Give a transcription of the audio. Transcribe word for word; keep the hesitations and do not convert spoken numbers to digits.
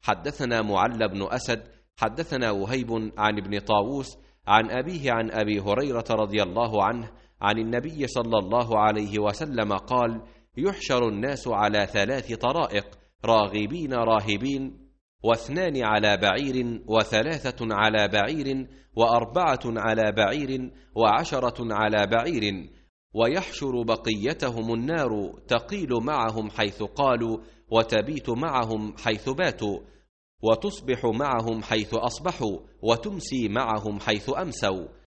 حدثنا معل بن أسد حدثنا وهيب عن ابن طاووس عن أبيه عن أبي هريرة رضي الله عنه عن النبي صلى الله عليه وسلم قال: يحشر الناس على ثلاث طرائق: راغبين راهبين، واثنان على بعير، وثلاثة على بعير، وأربعة على بعير، وعشرة على بعير، ويحشر بقيتهم النار تقيل معهم حيث قالوا، وتبيت معهم حيث باتوا، وتصبح معهم حيث أصبحوا، وتمسي معهم حيث أمسوا.